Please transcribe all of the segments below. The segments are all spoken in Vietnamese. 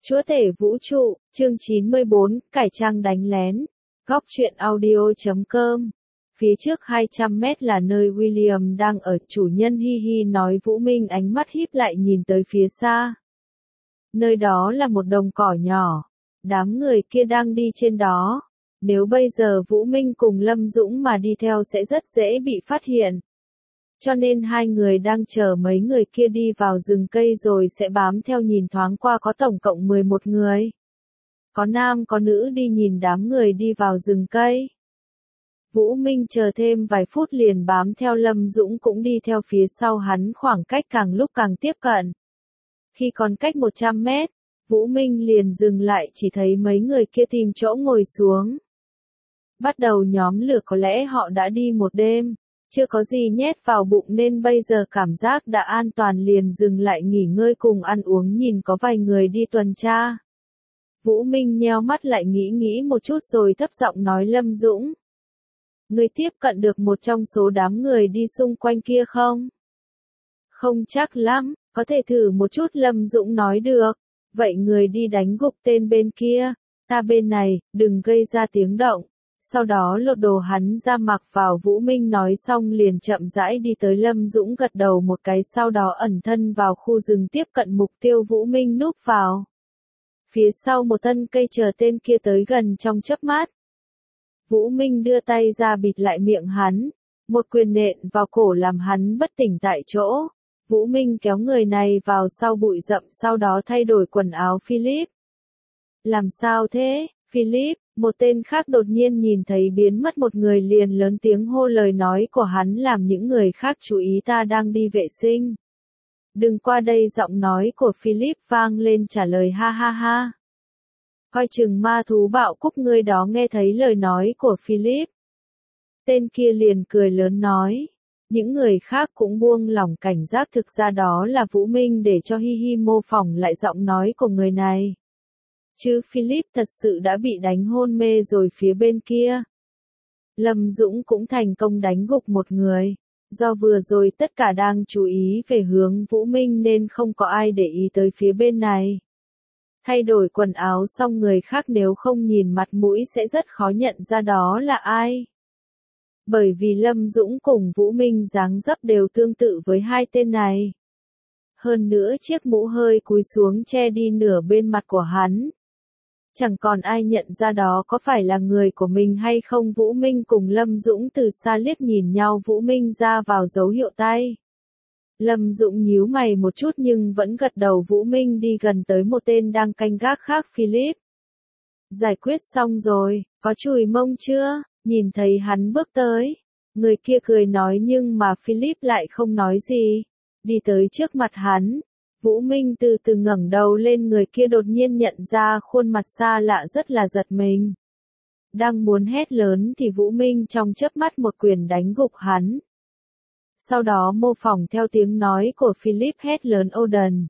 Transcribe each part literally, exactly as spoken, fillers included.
Chúa tể vũ trụ, chương chín mươi bốn, cải trang đánh lén. Góc truyện audio chấm com. Phía trước hai trăm mét là nơi William đang ở, chủ nhân hi hi nói. Vũ Minh ánh mắt híp lại nhìn tới phía xa. Nơi đó là một đồng cỏ nhỏ. Đám người kia đang đi trên đó. Nếu bây giờ Vũ Minh cùng Lâm Dũng mà đi theo sẽ rất dễ bị phát hiện. Cho nên hai người đang chờ mấy người kia đi vào rừng cây rồi sẽ bám theo nhìn thoáng qua. Có tổng cộng mười một người. Có nam có nữ đi nhìn đám người đi vào rừng cây. Vũ Minh chờ thêm vài phút liền bám theo. Lâm Dũng cũng đi theo phía sau hắn, khoảng cách càng lúc càng tiếp cận. Khi còn cách một trăm mét, Vũ Minh liền dừng lại, chỉ thấy mấy người kia tìm chỗ ngồi xuống. Bắt đầu nhóm lửa, có lẽ họ đã đi một đêm. Chưa có gì nhét vào bụng nên bây giờ cảm giác đã an toàn liền dừng lại nghỉ ngơi cùng ăn uống. Nhìn có vài người đi tuần tra. Vũ Minh nheo mắt lại nghĩ nghĩ một chút rồi thấp giọng nói Lâm Dũng. Ngươi tiếp cận được một trong số đám người đi xung quanh kia không? Không chắc lắm, có thể thử một chút. Lâm Dũng nói được. Vậy người đi đánh gục tên bên kia, ta bên này, đừng gây ra tiếng động. Sau đó lột đồ hắn ra mặc vào. Vũ Minh nói xong liền chậm rãi đi tới. Lâm Dũng gật đầu một cái, sau đó ẩn thân vào khu rừng tiếp cận mục tiêu. Vũ Minh núp vào phía sau một thân cây chờ tên kia tới gần. Trong chớp mắt, Vũ Minh đưa tay ra bịt lại miệng hắn, một quyền nện vào cổ làm hắn bất tỉnh tại chỗ. Vũ Minh kéo người này vào sau bụi rậm, sau đó thay đổi quần áo. Philip, làm sao thế? Philip, một tên khác đột nhiên nhìn thấy biến mất một người liền lớn tiếng hô. Lời nói của hắn làm những người khác chú ý. Ta đang đi vệ sinh. Đừng qua đây. Giọng nói của Philip vang lên trả lời. Ha ha ha. Coi chừng ma thú bạo cúc ngươi đó. Nghe thấy lời nói của Philip, tên kia liền cười lớn nói. Những người khác cũng buông lỏng cảnh giác. Thực ra đó là Vũ Minh để cho hi hi mô phỏng lại giọng nói của người này. Chứ Philip thật sự đã bị đánh hôn mê rồi. Phía bên kia, Lâm Dũng cũng thành công đánh gục một người. Do vừa rồi tất cả đang chú ý về hướng Vũ Minh nên không có ai để ý tới phía bên này. Thay đổi quần áo xong, người khác nếu không nhìn mặt mũi sẽ rất khó nhận ra đó là ai. Bởi vì Lâm Dũng cùng Vũ Minh dáng dấp đều tương tự với hai tên này. Hơn nữa chiếc mũ hơi cúi xuống che đi nửa bên mặt của hắn. Chẳng còn ai nhận ra đó có phải là người của mình hay không. Vũ Minh cùng Lâm Dũng từ xa liếc nhìn nhau. Vũ Minh ra vào dấu hiệu tay. Lâm Dũng nhíu mày một chút nhưng vẫn gật đầu. Vũ Minh đi gần tới một tên đang canh gác khác. Philip, giải quyết xong rồi, có chùi mông chưa? Nhìn thấy hắn bước tới, người kia cười nói nhưng mà Philip lại không nói gì. Đi tới trước mặt hắn, Vũ Minh từ từ ngẩng đầu lên. Người kia đột nhiên nhận ra khuôn mặt xa lạ rất là giật mình. Đang muốn hét lớn thì Vũ Minh trong chớp mắt một quyền đánh gục hắn. Sau đó mô phỏng theo tiếng nói của Philip hét lớn Odin.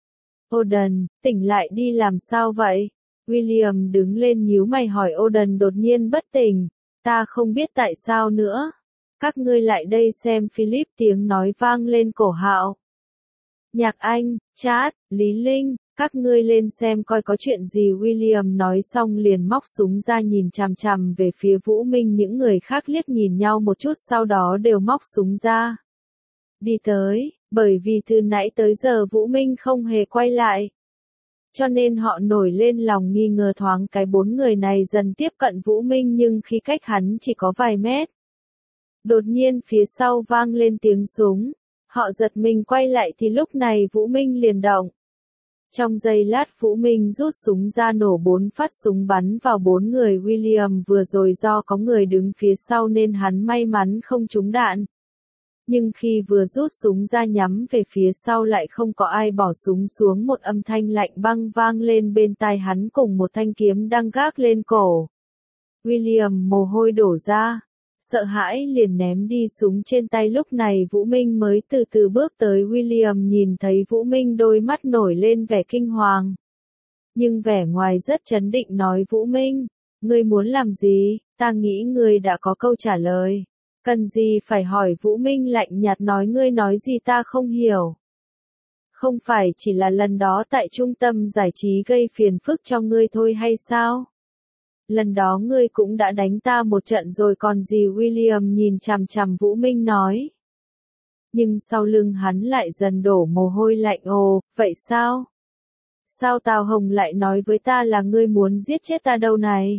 Odin, tỉnh lại đi. Làm sao vậy? William đứng lên nhíu mày hỏi. Odin đột nhiên bất tỉnh. Ta không biết tại sao nữa. Các ngươi lại đây xem. Philip tiếng nói vang lên cổ họng. Nhạc Anh, Chát, Lý Linh, các ngươi lên xem coi có chuyện gì. William nói xong liền móc súng ra nhìn chằm chằm về phía Vũ Minh. Những người khác liếc nhìn nhau một chút sau đó đều móc súng ra. Đi tới, bởi vì từ nãy tới giờ Vũ Minh không hề quay lại. Cho nên họ nổi lên lòng nghi ngờ thoáng cái. Bốn người này dần tiếp cận Vũ Minh nhưng khi cách hắn chỉ có vài mét. Đột nhiên phía sau vang lên tiếng súng. Họ giật mình quay lại thì lúc này Vũ Minh liền động. Trong giây lát Vũ Minh rút súng ra nổ bốn phát súng bắn vào bốn người. William vừa rồi do có người đứng phía sau nên hắn may mắn không trúng đạn. Nhưng khi vừa rút súng ra nhắm về phía sau lại không có ai bỏ súng xuống. Một âm thanh lạnh băng vang lên bên tai hắn cùng một thanh kiếm đang gác lên cổ. William mồ hôi đổ ra. Sợ hãi liền ném đi súng trên tay. Lúc này Vũ Minh mới từ từ bước tới. William nhìn thấy Vũ Minh đôi mắt nổi lên vẻ kinh hoàng. Nhưng vẻ ngoài rất trấn định nói. Vũ Minh, ngươi muốn làm gì? Ta nghĩ ngươi đã có câu trả lời. Cần gì phải hỏi? Vũ Minh lạnh nhạt nói. Ngươi nói gì ta không hiểu. Không phải chỉ là lần đó tại trung tâm giải trí gây phiền phức cho ngươi thôi hay sao? Lần đó ngươi cũng đã đánh ta một trận rồi còn gì, William nhìn chằm chằm Vũ Minh nói. Nhưng sau lưng hắn lại dần đổ mồ hôi lạnh. Ồ, vậy sao? Sao Tào Hồng lại nói với ta là ngươi muốn giết chết ta đâu này?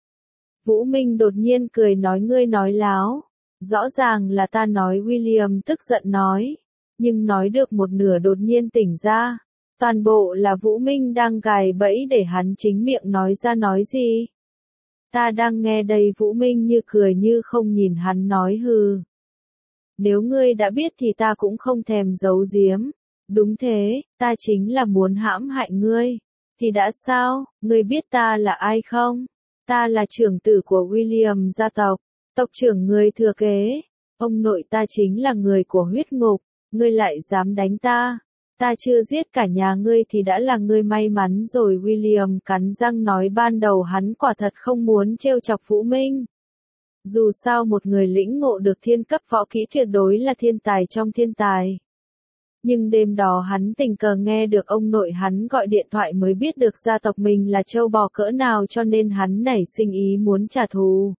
Vũ Minh đột nhiên cười nói, ngươi nói láo. Rõ ràng là ta nói, William tức giận nói. Nhưng nói được một nửa đột nhiên tỉnh ra. Toàn bộ là Vũ Minh đang gài bẫy để hắn chính miệng nói ra. Nói gì? Ta đang nghe đây. Vũ Minh như cười như không nhìn hắn nói, hừ. Nếu ngươi đã biết thì ta cũng không thèm giấu giếm. Đúng thế, ta chính là muốn hãm hại ngươi. Thì đã sao, ngươi biết ta là ai không? Ta là trưởng tử của William gia tộc, tộc trưởng người thừa kế. Ông nội ta chính là người của huyết ngục, ngươi lại dám đánh ta. Ta chưa giết cả nhà ngươi thì đã là ngươi may mắn rồi. William cắn răng nói, ban đầu hắn quả thật không muốn trêu chọc Vũ Minh. Dù sao một người lĩnh ngộ được thiên cấp võ kỹ tuyệt đối là thiên tài trong thiên tài. Nhưng đêm đó hắn tình cờ nghe được ông nội hắn gọi điện thoại mới biết được gia tộc mình là trâu bò cỡ nào, cho nên hắn nảy sinh ý muốn trả thù.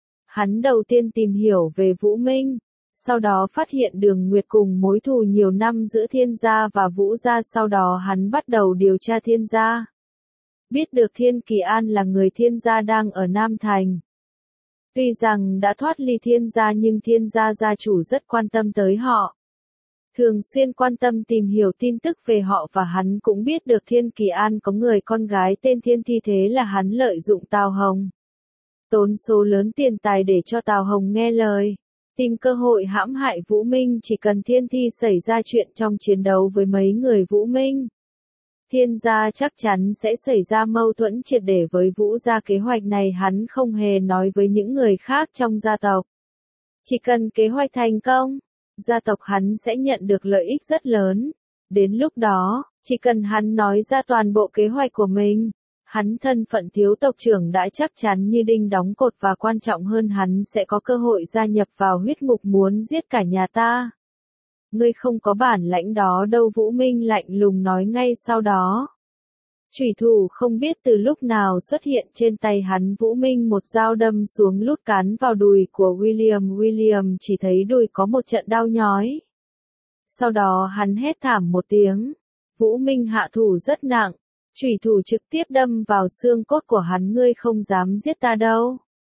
Hắn đầu tiên tìm hiểu về Vũ Minh, sau đó phát hiện Đường Nguyệt cùng mối thù nhiều năm giữa Thiên gia và Vũ gia, sau đó hắn bắt đầu điều tra Thiên gia. Biết được Thiên Kỳ An là người Thiên gia đang ở Nam Thành. Tuy rằng đã thoát ly Thiên gia nhưng Thiên gia gia chủ rất quan tâm tới họ. Thường xuyên quan tâm tìm hiểu tin tức về họ, và hắn cũng biết được Thiên Kỳ An có người con gái tên Thiên Thi, thế là hắn lợi dụng Tào Hồng. Tốn số lớn tiền tài để cho Tào Hồng nghe lời. Tìm cơ hội hãm hại Vũ Minh, chỉ cần Thiên Thi xảy ra chuyện trong chiến đấu với mấy người Vũ Minh. Thiên gia chắc chắn sẽ xảy ra mâu thuẫn triệt để với Vũ gia. Kế hoạch này hắn không hề nói với những người khác trong gia tộc. Chỉ cần kế hoạch thành công, gia tộc hắn sẽ nhận được lợi ích rất lớn. Đến lúc đó, chỉ cần hắn nói ra toàn bộ kế hoạch của mình, hắn thân phận thiếu tộc trưởng đã chắc chắn như đinh đóng cột, và quan trọng hơn hắn sẽ có cơ hội gia nhập vào huyết ngục muốn giết cả nhà ta. Ngươi không có bản lãnh đó đâu, Vũ Minh lạnh lùng nói ngay sau đó. Chủy thủ không biết từ lúc nào xuất hiện trên tay hắn. Vũ Minh một dao đâm xuống lút cán vào đùi của William. William chỉ thấy đùi có một trận đau nhói. Sau đó hắn hét thảm một tiếng. Vũ Minh hạ thủ rất nặng. Chủy thủ trực tiếp đâm vào xương cốt của hắn. Ngươi không dám giết ta đâu.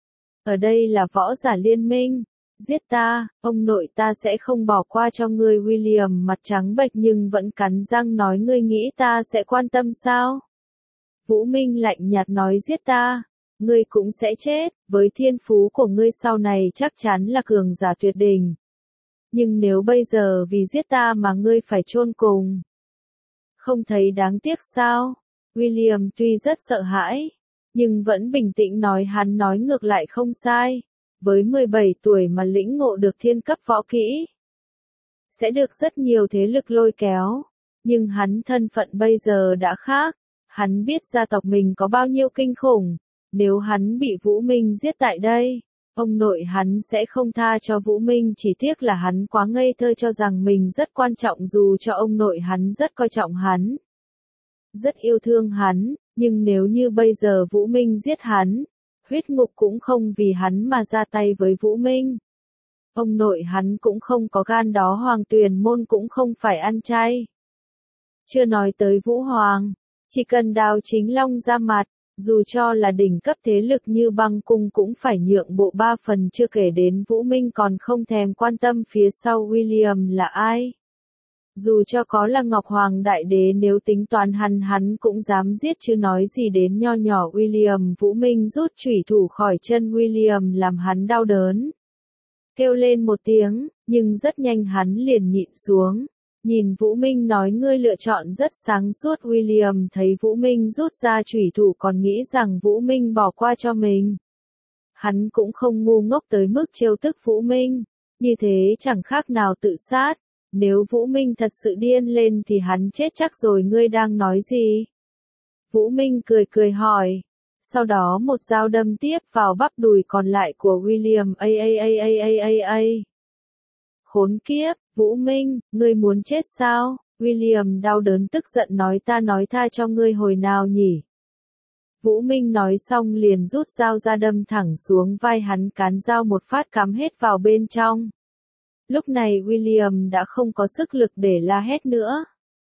Ở đây là võ giả liên minh. Giết ta, ông nội ta sẽ không bỏ qua cho ngươi. William mặt trắng bệch nhưng vẫn cắn răng nói, ngươi nghĩ ta sẽ quan tâm sao? Vũ Minh lạnh nhạt nói, giết ta, ngươi cũng sẽ chết, với thiên phú của ngươi sau này chắc chắn là cường giả tuyệt đỉnh. Nhưng nếu bây giờ vì giết ta mà ngươi phải chôn cùng, không thấy đáng tiếc sao? William tuy rất sợ hãi, nhưng vẫn bình tĩnh nói, hắn nói ngược lại không sai. Với mười bảy tuổi mà lĩnh ngộ được thiên cấp võ kỹ, sẽ được rất nhiều thế lực lôi kéo. Nhưng hắn thân phận bây giờ đã khác. Hắn biết gia tộc mình có bao nhiêu kinh khủng. Nếu hắn bị Vũ Minh giết tại đây, ông nội hắn sẽ không tha cho Vũ Minh. Chỉ tiếc là hắn quá ngây thơ cho rằng mình rất quan trọng, dù cho ông nội hắn rất coi trọng hắn, rất yêu thương hắn. Nhưng nếu như bây giờ Vũ Minh giết hắn, huyết ngục cũng không vì hắn mà ra tay với Vũ Minh. Ông nội hắn cũng không có gan đó, Hoàng Tuyền Môn cũng không phải ăn chay. Chưa nói tới Vũ Hoàng, chỉ cần Đào Chính Long ra mặt, dù cho là đỉnh cấp thế lực như Băng Cung cũng phải nhượng bộ ba phần, chưa kể đến Vũ Minh còn không thèm quan tâm phía sau William là ai. Dù cho có là Ngọc Hoàng Đại Đế, nếu tính toán hắn hắn cũng dám giết, chứ nói gì đến nho nhỏ William. Vũ Minh rút chủy thủ khỏi chân William làm hắn đau đớn. Kêu lên một tiếng, nhưng rất nhanh hắn liền nhịn xuống. Nhìn Vũ Minh nói, ngươi lựa chọn rất sáng suốt. William thấy Vũ Minh rút ra chủy thủ còn nghĩ rằng Vũ Minh bỏ qua cho mình. Hắn cũng không ngu ngốc tới mức trêu tức Vũ Minh. Như thế chẳng khác nào tự sát. Nếu Vũ Minh thật sự điên lên thì hắn chết chắc rồi. Ngươi đang nói gì? Vũ Minh cười cười hỏi. Sau đó một dao đâm tiếp vào bắp đùi còn lại của William. A a a a a a a. Khốn kiếp, Vũ Minh, ngươi muốn chết sao? William đau đớn tức giận nói ta nói tha cho ngươi hồi nào nhỉ? Vũ Minh nói xong liền rút dao ra đâm thẳng xuống vai hắn, cán dao một phát cắm hết vào bên trong. Lúc này William đã không có sức lực để la hét nữa.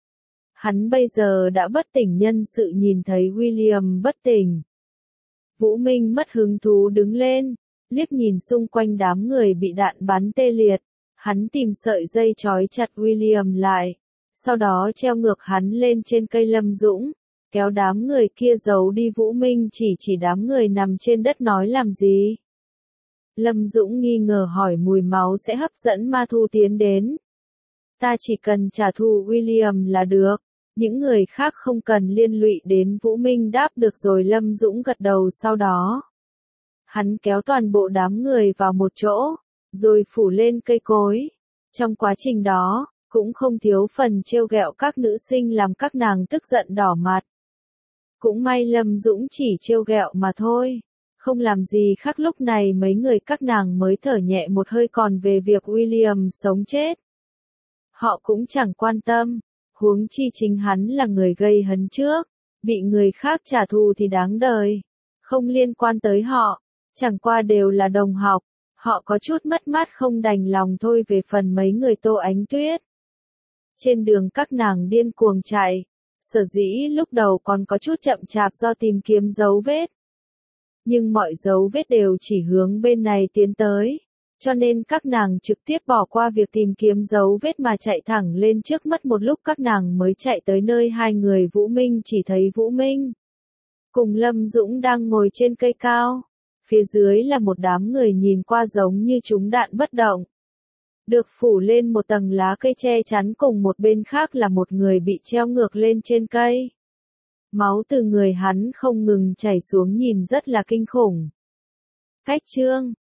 Hắn bây giờ đã bất tỉnh nhân sự, nhìn thấy William bất tỉnh. Vũ Minh mất hứng thú đứng lên, liếc nhìn xung quanh đám người bị đạn bắn tê liệt. Hắn tìm sợi dây trói chặt William lại, sau đó treo ngược hắn lên trên cây Lâm Dũng, kéo đám người kia giấu đi. Vũ Minh chỉ chỉ đám người nằm trên đất nói làm gì? Lâm Dũng nghi ngờ hỏi mùi máu sẽ hấp dẫn ma thu tiến đến. Ta chỉ cần trả thù William là được, những người khác không cần liên lụy đến. Vũ Minh đáp được rồi. Lâm Dũng gật đầu, sau đó hắn kéo toàn bộ đám người vào một chỗ, rồi phủ lên cây cối. Trong quá trình đó, cũng không thiếu phần trêu ghẹo các nữ sinh làm các nàng tức giận đỏ mặt. Cũng may Lâm Dũng chỉ trêu ghẹo mà thôi, không làm gì khác. Lúc này mấy người các nàng mới thở nhẹ một hơi, còn về việc William sống chết, họ cũng chẳng quan tâm, huống chi chính hắn là người gây hấn trước, bị người khác trả thù thì đáng đời, không liên quan tới họ, chẳng qua đều là đồng học, họ có chút mất mát không đành lòng thôi. Về phần mấy người Tô Ánh Tuyết, trên đường các nàng điên cuồng chạy, sở dĩ lúc đầu còn có chút chậm chạp do tìm kiếm dấu vết. Nhưng mọi dấu vết đều chỉ hướng bên này tiến tới, cho nên các nàng trực tiếp bỏ qua việc tìm kiếm dấu vết mà chạy thẳng lên trước. Mất một lúc các nàng mới chạy tới nơi hai người Vũ Minh chỉ thấy Vũ Minh cùng Lâm Dũng đang ngồi trên cây cao, phía dưới là một đám người nhìn qua giống như trúng đạn bất động, được phủ lên một tầng lá cây che chắn, cùng một bên khác là một người bị treo ngược lên trên cây. Máu từ người hắn không ngừng chảy xuống, nhìn rất là kinh khủng. Cách chương